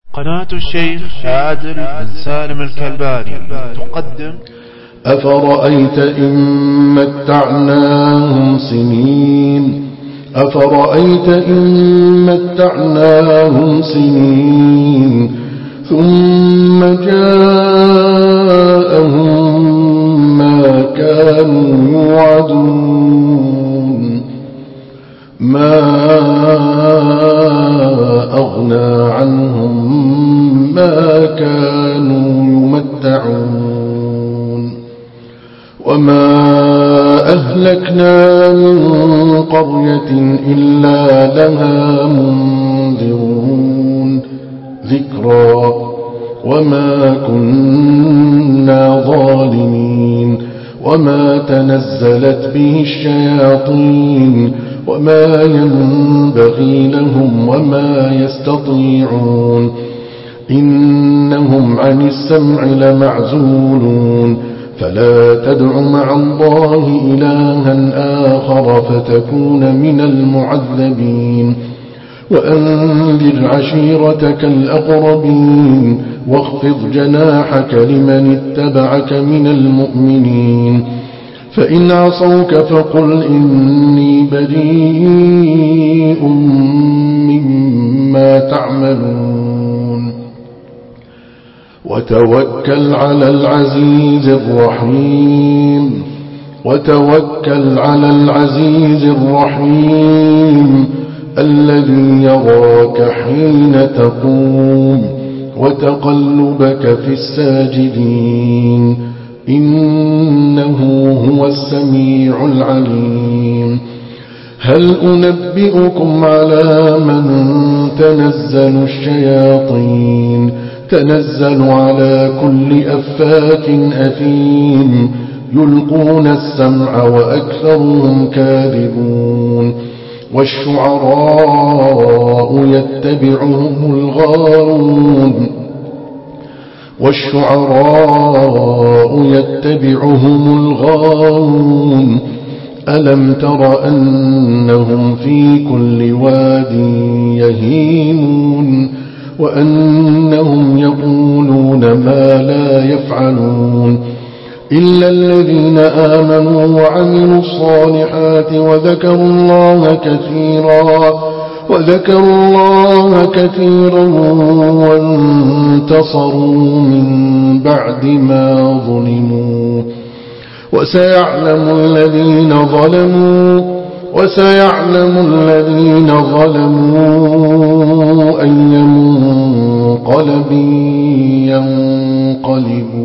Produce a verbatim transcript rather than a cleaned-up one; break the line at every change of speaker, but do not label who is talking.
قناة الشيخ عادل بن سالم الكلباني تقدم
أفرأيت إن متعناهم سنين أفرأيت إن متعناهم سنين ثم جاءهم ما كانوا يوعدون ما أغنى عنهم ما كانوا يمتعون وما أهلكنا من قرية إلا لها منذرون ذكرى وما كنا ظالمين وما تنزلت به الشياطين وما ينبغي لهم وما يستطيعون إنهم عن السمع لمعزولون فلا تدع مع الله إلها آخر فتكون من المعذبين وأنذر عشيرتك الأقربين واخفض جناحك لمن اتبعك من المؤمنين فإن عصوك فقل إني بريء مما تعملون وتوكل على العزيز الرحيم وتوكل على العزيز الرحيم الذي يراك حين تقوم وتقلبك في الساجدين إنه هو السميع العليم هل أنبئكم على من تنزل الشياطين تنزل على كل أفاك أثيم يلقون السمع وأكثرهم كاذبون والشعراء يتبعهم الغاوون والشعراء يتبعهم الغاوون ألم تر أنهم في كل واد يهيمون وأنهم يقولون ما لا يفعلون إلا الذين آمنوا وعملوا الصالحات وذكروا الله كثيرا وذكروا الله كثيرا وانتصروا من بعد ما ظلموا وسيعلم الذين ظلموا وسيعلم الذين ظلموا أي منقلب ينقلبون